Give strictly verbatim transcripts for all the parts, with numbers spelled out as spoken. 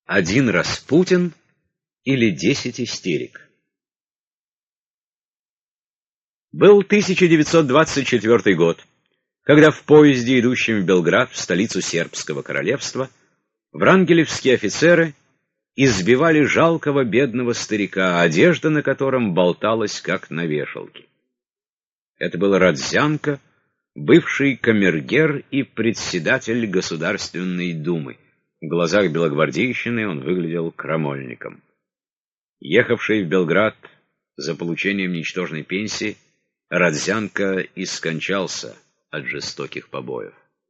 Один Распутин или десять истерик. Был тысяча девятьсот двадцать четвёртый год, когда в поезде, идущем в Белград, в столицу сербского королевства, врангелевские офицеры избивали жалкого бедного старика, одежда на котором болталась, как на вешалке. Это был Родзянко, бывший камергер и председатель Государственной Думы. В глазах белогвардейщины он выглядел крамольником. Ехавший в Белград за получением ничтожной пенсии, Родзянко и скончался от жестоких побоев.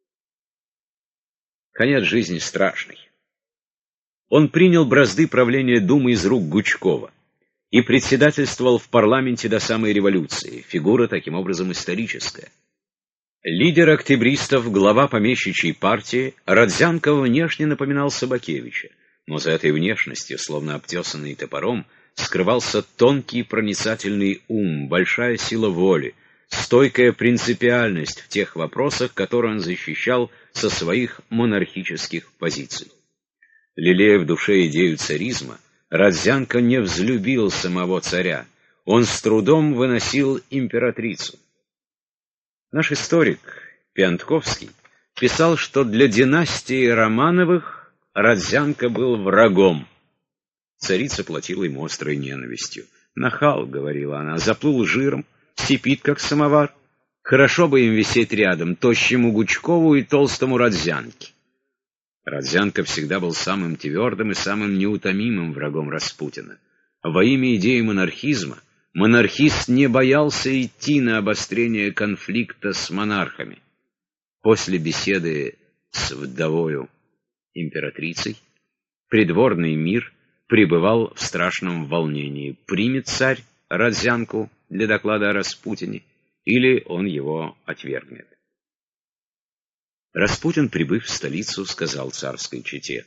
Конец жизни страшный. Он принял бразды правления Думы из рук Гучкова и председательствовал в парламенте до самой революции, фигура таким образом историческая. Лидер октябристов, глава помещичьей партии, Родзянко внешне напоминал Собакевича, но за этой внешностью, словно обтесанный топором, скрывался тонкий проницательный ум, большая сила воли, стойкая принципиальность в тех вопросах, которые он защищал со своих монархических позиций. Лелея в душе идею царизма, Родзянко не взлюбил самого царя, он с трудом выносил императрицу. Наш историк Пиантковский писал, что для династии Романовых Родзянко был врагом. Царица платила ему острой ненавистью. «Нахал», — говорила она, — «заплыл жиром, сипит, как самовар. Хорошо бы им висеть рядом, тощему Гучкову и толстому Родзянке». Родзянко всегда был самым твердым и самым неутомимым врагом Распутина. Во имя идеи монархизма монархист не боялся идти на обострение конфликта с монархами. После беседы с вдовою императрицей придворный мир пребывал в страшном волнении. Примет царь Родзянку для доклада о Распутине, или он его отвергнет. Распутин, прибыв в столицу, сказал царской чете: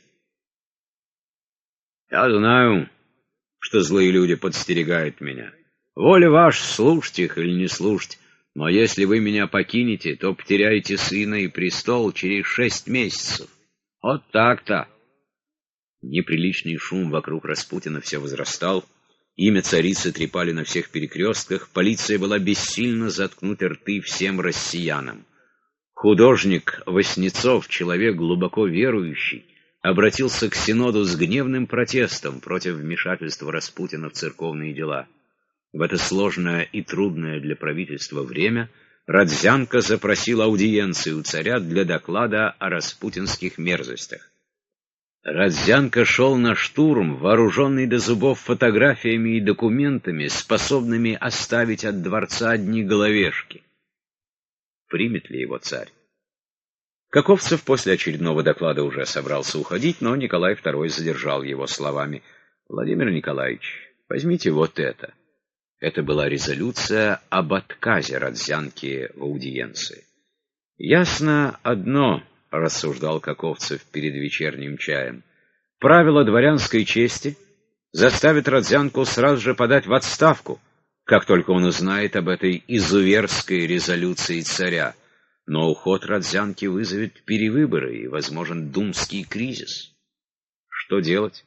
«Я знаю, что злые люди подстерегают меня. Воля ваша, слушать их или не слушать, но если вы меня покинете, то потеряете сына и престол через шесть месяцев. Вот так-то». Неприличный шум вокруг Распутина все возрастал, имя царицы трепали на всех перекрестках, полиция была бессильна заткнуть рты всем россиянам. Художник Васнецов, человек глубоко верующий, обратился к Синоду с гневным протестом против вмешательства Распутина в церковные дела. В это сложное и трудное для правительства время Родзянко запросил аудиенции у царя для доклада о распутинских мерзостях. Родзянко шел на штурм, вооруженный до зубов фотографиями и документами, способными оставить от дворца одни головешки. Примет ли его царь? Каковцев после очередного доклада уже собрался уходить, но Николай второй задержал его словами: «Владимир Николаевич, возьмите вот это». Это была резолюция об отказе Родзянки в аудиенции. «Ясно одно», — рассуждал Каковцев перед вечерним чаем, — «правило дворянской чести заставит Родзянку сразу же подать в отставку, как только он узнает об этой изуверской резолюции царя. Но уход Родзянки вызовет перевыборы и возможен думский кризис. Что делать?»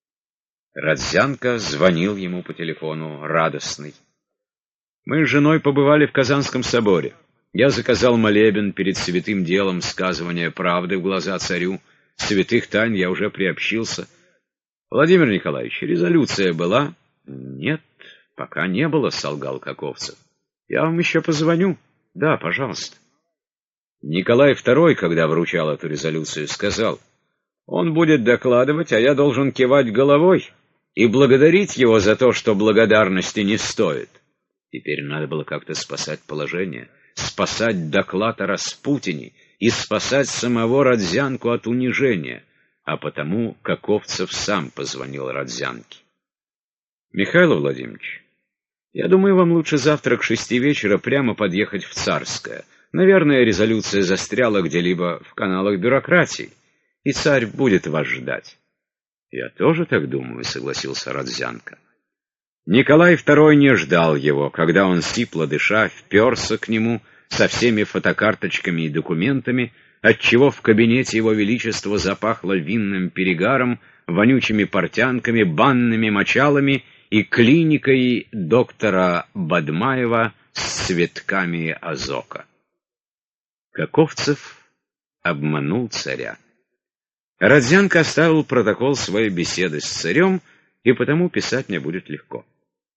Родзянко звонил ему по телефону, радостный. «Мы с женой побывали в Казанском соборе. Я заказал молебен перед святым делом сказывания правды в глаза царю. Святых тайн я уже приобщился. Владимир Николаевич, резолюция была?» «Нет, пока не было», — солгал Каковцев. «Я вам еще позвоню». «Да, пожалуйста». Николай второй, когда вручал эту резолюцию, сказал: «Он будет докладывать, а я должен кивать головой и благодарить его за то, что благодарности не стоит». Теперь надо было как-то спасать положение, спасать доклад о Распутине и спасать самого Родзянку от унижения, а потому Каковцев сам позвонил Родзянке. «Михаил Владимирович, я думаю, вам лучше завтра к шести вечера прямо подъехать в Царское. Наверное, резолюция застряла где-либо в каналах бюрократии, и царь будет вас ждать». «Я тоже так думаю», — согласился Родзянко. Николай второй не ждал его, когда он, сипло дыша, вперся к нему со всеми фотокарточками и документами. отчего в кабинете его величества запахло винным перегаром, вонючими портянками, банными мочалами и клиникой доктора Бадмаева с цветками азока. Каковцев обманул царя. Родзянко оставил протокол своей беседы с царем, и потому писать мне будет легко.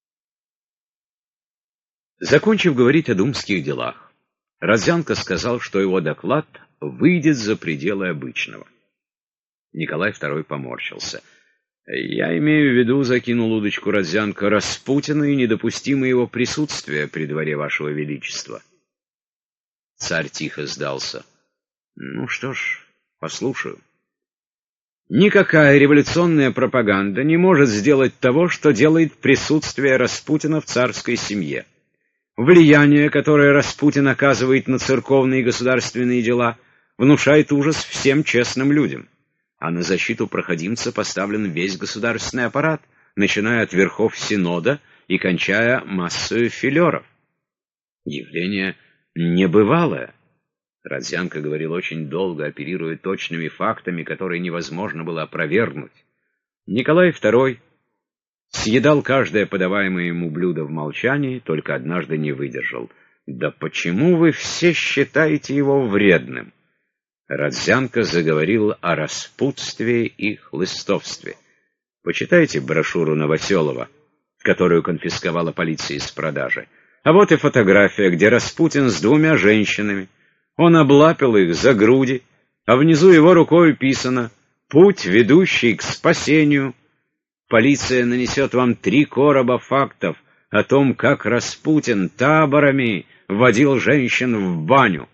Закончив говорить о думских делах, Родзянко сказал, что его доклад выйдет за пределы обычного. Николай второй поморщился. «Я имею в виду, — закинул удочку Родзянко, — Распутина и недопустимо его присутствие при дворе вашего величества». Царь тихо сдался. «Ну что ж, послушаю. Никакая революционная пропаганда не может сделать того, что делает присутствие Распутина в царской семье. Влияние, которое Распутин оказывает на церковные и государственные дела, внушает ужас всем честным людям. А на защиту проходимца поставлен весь государственный аппарат, начиная от верхов Синода и кончая массою филеров. Явление небывалое». Родзянко говорил очень долго, оперируя точными фактами, которые невозможно было опровергнуть. Николай второй съедал каждое подаваемое ему блюдо в молчании, только однажды не выдержал. «Да почему вы все считаете его вредным?» Родзянко заговорил о распутстве и хлыстовстве. Почитайте брошюру Новоселова, которую конфисковала полиция из продажи. А вот и фотография, где Распутин с двумя женщинами. Он облапил их за груди, а внизу его рукой писано «Путь, ведущий к спасению». Полиция нанесет вам три короба фактов о том, как Распутин таборами водил женщин в баню.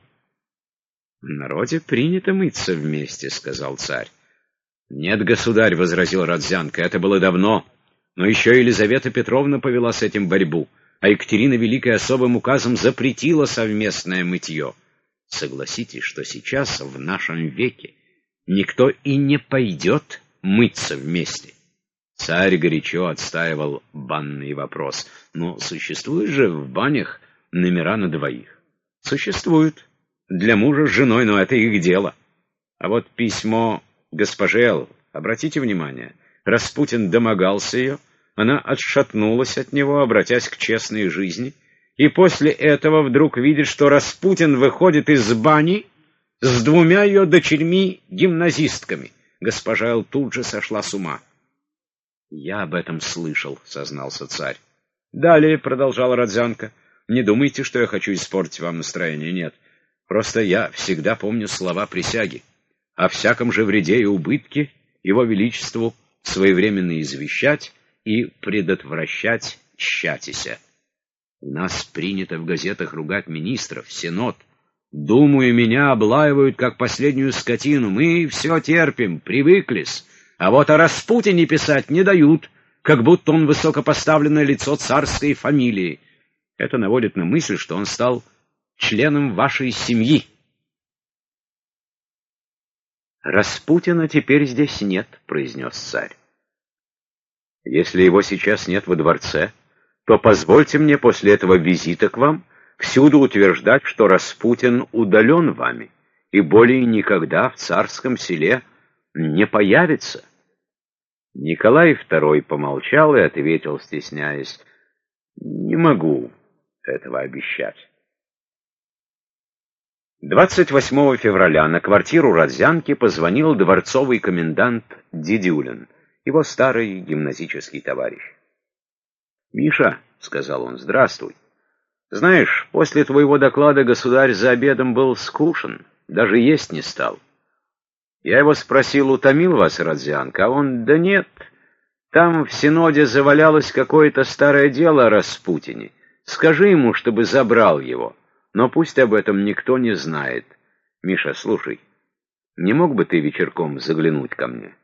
«В народе принято мыться вместе», — сказал царь. «Нет, государь», — возразил Родзянко, — «это было давно. Но еще Елизавета Петровна повела с этим борьбу, а Екатерина Великая особым указом запретила совместное мытье. Согласитесь, что сейчас, в нашем веке, никто и не пойдет мыться вместе». Царь горячо отстаивал банный вопрос. «Но существуют же в банях номера на двоих?» «Существуют. Для мужа с женой, но это их дело. А вот письмо госпоже Л. Обратите внимание, Распутин домогался ее, она отшатнулась от него, обратясь к честной жизни, и после этого вдруг видит, что Распутин выходит из бани с двумя ее дочерьми-гимназистками. Госпожа Л. тут же сошла с ума». «Я об этом слышал», — сознался царь. «Далее», — продолжал Родзянко, — «не думайте, что я хочу испортить вам настроение, нет. Просто я всегда помню слова присяги. О всяком же вреде и убытке его величеству своевременно извещать и предотвращать тщатися. У нас принято в газетах ругать министров, сенат. Думу и меня облаивают, как последнюю скотину. Мы все терпим, привыклись. А вот о Распутине писать не дают, как будто он высокопоставленное лицо царской фамилии. Это наводит на мысль, что он стал членом вашей семьи». «Распутина теперь здесь нет», — произнес царь. «Если его сейчас нет во дворце, то позвольте мне после этого визита к вам всюду утверждать, что Распутин удален вами и более никогда в царском селе не появится». Николай второй помолчал и ответил, стесняясь: «Не могу этого обещать». двадцать восьмого февраля на квартиру Родзянки позвонил дворцовый комендант Дедюлин, его старый гимназический товарищ. «Миша», — сказал он, — «здравствуй. Знаешь, после твоего доклада государь за обедом был скучен, даже есть не стал. Я его спросил, утомил вас Родзянко, а он: да нет, там в Синоде завалялось какое-то старое дело о Распутине. Скажи ему, чтобы забрал его, но пусть об этом никто не знает. Миша, слушай, не мог бы ты вечерком заглянуть ко мне?»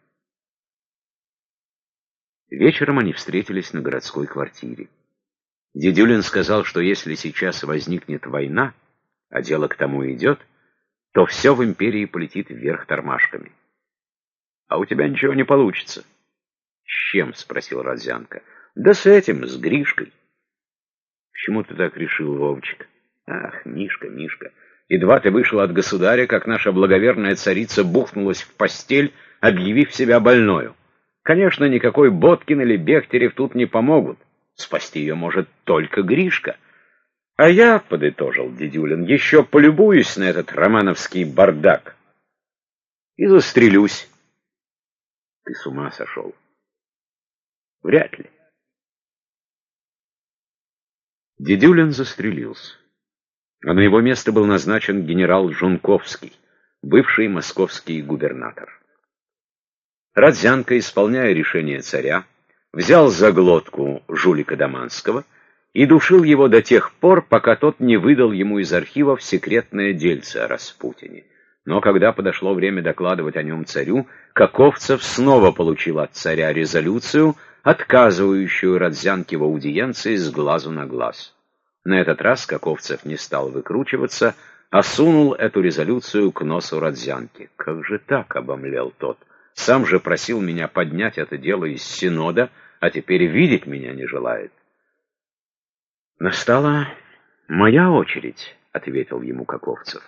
Вечером они встретились на городской квартире. Дедюлин сказал, что если сейчас возникнет война, а дело к тому идет, то все в империи полетит вверх тормашками. «А у тебя ничего не получится». «С чем?» — спросил Родзянко. «Да с этим, с Гришкой». «Почему ты так решил, Вовочка?» «Ах, Мишка, Мишка, Едва ты вышел от государя, как наша благоверная царица бухнулась в постель, объявив себя больною. Конечно, никакой Боткин или Бехтерев тут не помогут. Спасти ее может только Гришка. А я, — подытожил Дедюлин, — еще полюбуюсь на этот романовский бардак и застрелюсь. Ты с ума сошел? Вряд ли. Дедюлин застрелился, а на его место был назначен генерал Жунковский, бывший московский губернатор. Родзянко, исполняя решение царя, взял за глотку жулика Даманского и душил его до тех пор, пока тот не выдал ему из архивов секретное дельце о Распутине. Но когда подошло время докладывать о нем царю, Каковцев снова получил от царя резолюцию, отказывающую Родзянке в аудиенции с глазу на глаз. На этот раз Каковцев не стал выкручиваться, а сунул эту резолюцию к носу Родзянки. «Как же так?» — обомлел тот. «Сам же просил меня поднять это дело из Синода, а теперь видеть меня не желает». «Настала моя очередь», — ответил ему Каковцев.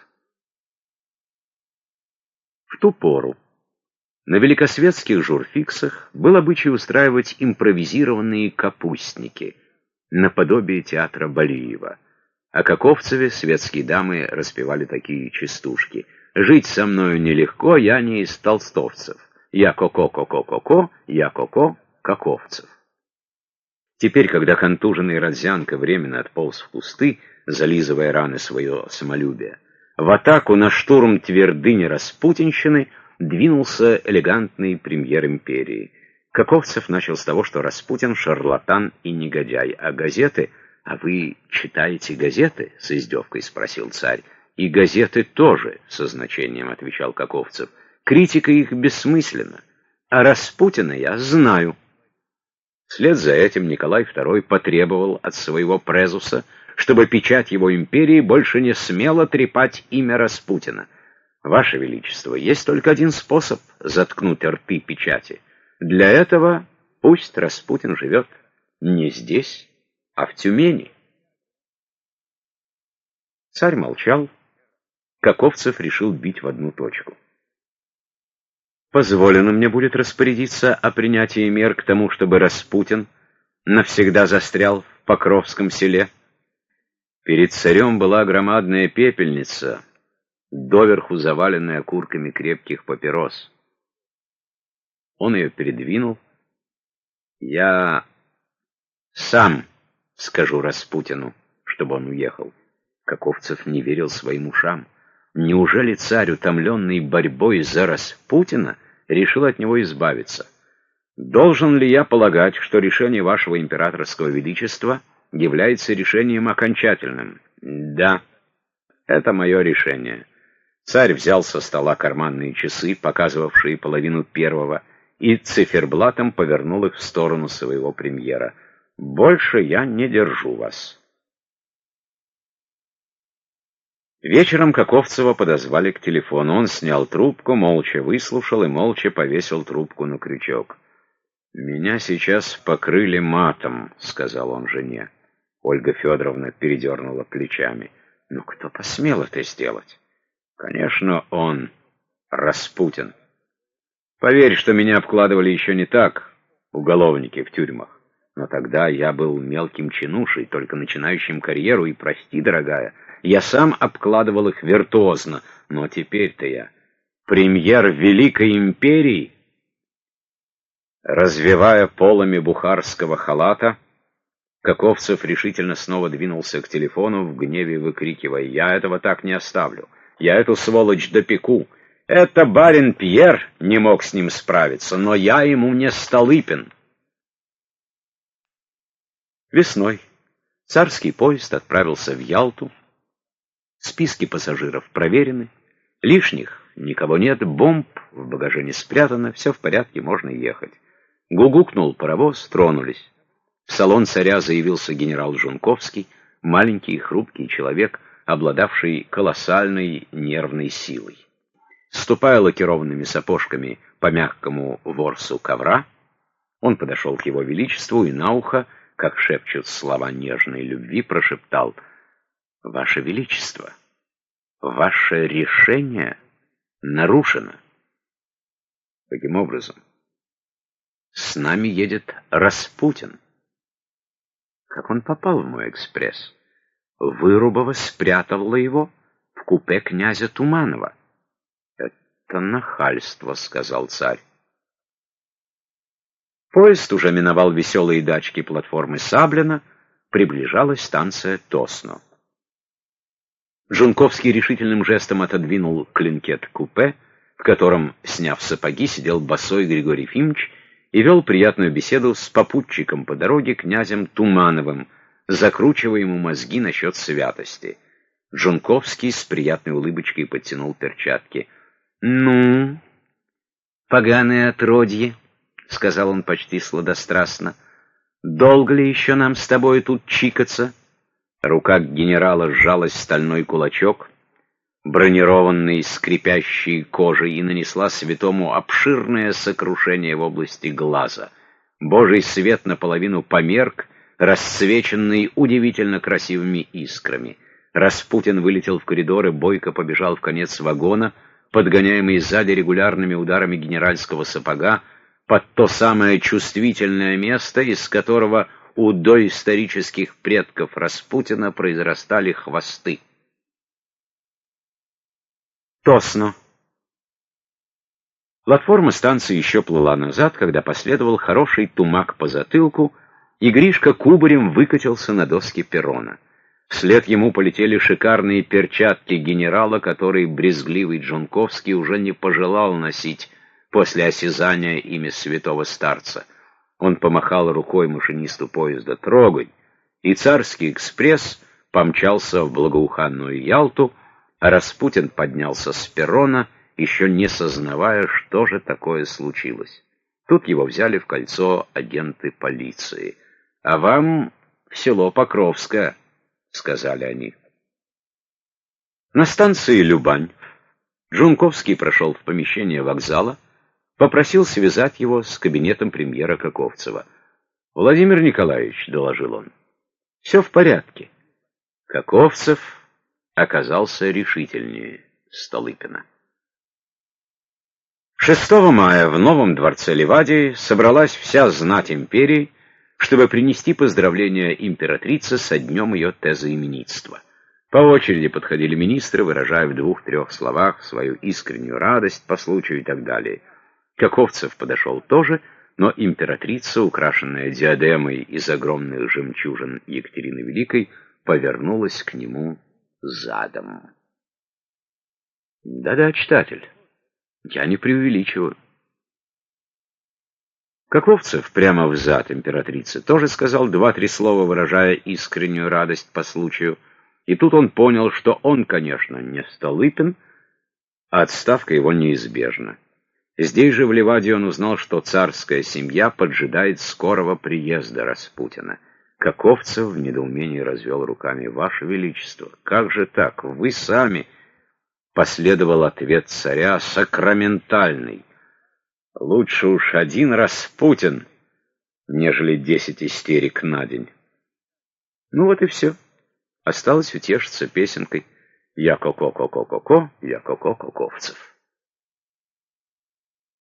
В ту пору на великосветских журфиксах был обычай устраивать импровизированные капустники, наподобие театра Балиева. О Каковцеве светские дамы распевали такие частушки: «Жить со мною нелегко, я не из толстовцев. Я ко-ко-ко-ко-ко-ко, я ко-ко Каковцев». Теперь, когда контуженный Родзянко временно отполз в кусты, зализывая раны свое самолюбие, в атаку на штурм твердыни распутинщины двинулся элегантный премьер империи. Каковцев начал с того, что Распутин — шарлатан и негодяй, а газеты... «А вы читаете газеты?» — с издевкой спросил царь. «И газеты тоже», — со значением отвечал Каковцев. «Критика их бессмысленна, а Распутина я знаю». Вслед за этим Николай второй потребовал от своего презуса, чтобы печать его империи больше не смела трепать имя Распутина. «Ваше Величество, есть только один способ заткнуть рты печати. Для этого пусть Распутин живет не здесь, а в Тюмени». Царь молчал. Каковцев решил бить в одну точку. «Позволено мне будет распорядиться о принятии мер к тому, чтобы Распутин навсегда застрял в Покровском селе». Перед царем была громадная пепельница, доверху заваленная окурками крепких папирос. Он ее передвинул. «Я сам скажу Распутину, чтобы он уехал». Каковцев не верил своим ушам. Неужели царь, утомленный борьбой за Распутина, решил от него избавиться? «Должен ли я полагать, что решение вашего императорского величества является решением окончательным?» «Да, это мое решение». Царь взял со стола карманные часы, показывавшие половину первого, и циферблатом повернул их в сторону своего премьера. «Больше я не держу вас». Вечером Каковцева подозвали к телефону. Он снял трубку, молча выслушал и молча повесил трубку на крючок. «Меня сейчас покрыли матом», — сказал он жене. Ольга Федоровна передернула плечами. «Ну кто посмел это сделать?» «Конечно, он, Распутин. Поверь, что меня обкладывали еще не так, уголовники в тюрьмах. Но тогда я был мелким чинушей, только начинающим карьеру, и, прости, дорогая, я сам обкладывал их виртуозно, но теперь-то я премьер Великой Империи». Развевая полами бухарского халата, Каковцев решительно снова двинулся к телефону, в гневе выкрикивая: «Я этого так не оставлю! Я эту сволочь допеку! Это барин Пьер не мог с ним справиться, но я ему не Столыпин!» Весной царский поезд отправился в Ялту. Списки пассажиров проверены, лишних никого нет, бомб в багаже не спрятано, все в порядке, можно ехать. Гугукнул паровоз, тронулись. В салон царя заявился генерал Жунковский, маленький и хрупкий человек, обладавший колоссальной нервной силой. Ступая лакированными сапожками по мягкому ворсу ковра, он подошел к его величеству и на ухо, как шепчут слова нежной любви, прошептал: «Ваше Величество, ваше решение нарушено. Каким образом? С нами едет Распутин. Как он попал в мой экспресс? Вырубова спрятала его в купе князя Туманова. Это нахальство, сказал царь. Поезд уже миновал веселые дачки платформы Саблина, приближалась станция Тосно. Жунковский решительным жестом отодвинул клинкет купе, в котором, сняв сапоги, сидел босой Григорий Ефимович и вел приятную беседу с попутчиком по дороге князем Тумановым, закручивая ему мозги насчет святости. Жунковский с приятной улыбочкой подтянул перчатки. «Ну, поганое отродье», — сказал он почти сладострастно, — «долго ли еще нам с тобой тут чикаться?» Рука генерала сжалась в стальной кулачок, бронированный скрипящей кожей, и нанесла святому обширное сокрушение в области глаза. Божий свет наполовину померк, расцвеченный удивительно красивыми искрами. Распутин вылетел в коридор и бойко побежал в конец вагона, подгоняемый сзади регулярными ударами генеральского сапога, под то самое чувствительное место, из которого у доисторических предков Распутина произрастали хвосты. Тосно. Платформа станции еще плыла назад, когда последовал хороший тумак по затылку, и Гришка кубарем выкатился на доски перрона. Вслед ему полетели шикарные перчатки генерала, которые брезгливый Жунковский уже не пожелал носить после осязания ими святого старца. Он помахал рукой машинисту поезда «Трогай», и царский экспресс помчался в благоуханную Ялту, а Распутин поднялся с перрона, еще не сознавая, что же такое случилось. Тут его взяли в кольцо агенты полиции. «А вам в село Покровское», — сказали они. На станции Любань Жунковский прошел в помещение вокзала, попросил связать его с кабинетом премьера Каковцева. «Владимир Николаевич», — доложил он, — «все в порядке». Каковцев оказался решительнее Столыпина. шестого мая в новом дворце Ливадии собралась вся знать империи, чтобы принести поздравления императрице со днем ее тезоименитства. По очереди подходили министры, выражая в двух-трех словах свою искреннюю радость по случаю и так далее. Каковцев подошел тоже, но императрица, украшенная диадемой из огромных жемчужин Екатерины Великой, повернулась к нему задом. Да-да, читатель, я не преувеличиваю. Каковцев прямо взад императрицы тоже сказал два-три слова, выражая искреннюю радость по случаю, и тут он понял, что он, конечно, не Столыпин, а отставка его неизбежна. Здесь же в Ливадии он узнал, что царская семья поджидает скорого приезда Распутина. Каковцев в недоумении развел руками. «Ваше Величество, как же так? Вы сами...» Последовал ответ царя, сакраментальный. «Лучше уж один Распутин, нежели десять истерик на день». Ну вот и все. Осталось утешиться песенкой «Я ко-ко-ко-ко-ко-ко, я ко-ко-ко-ковцев».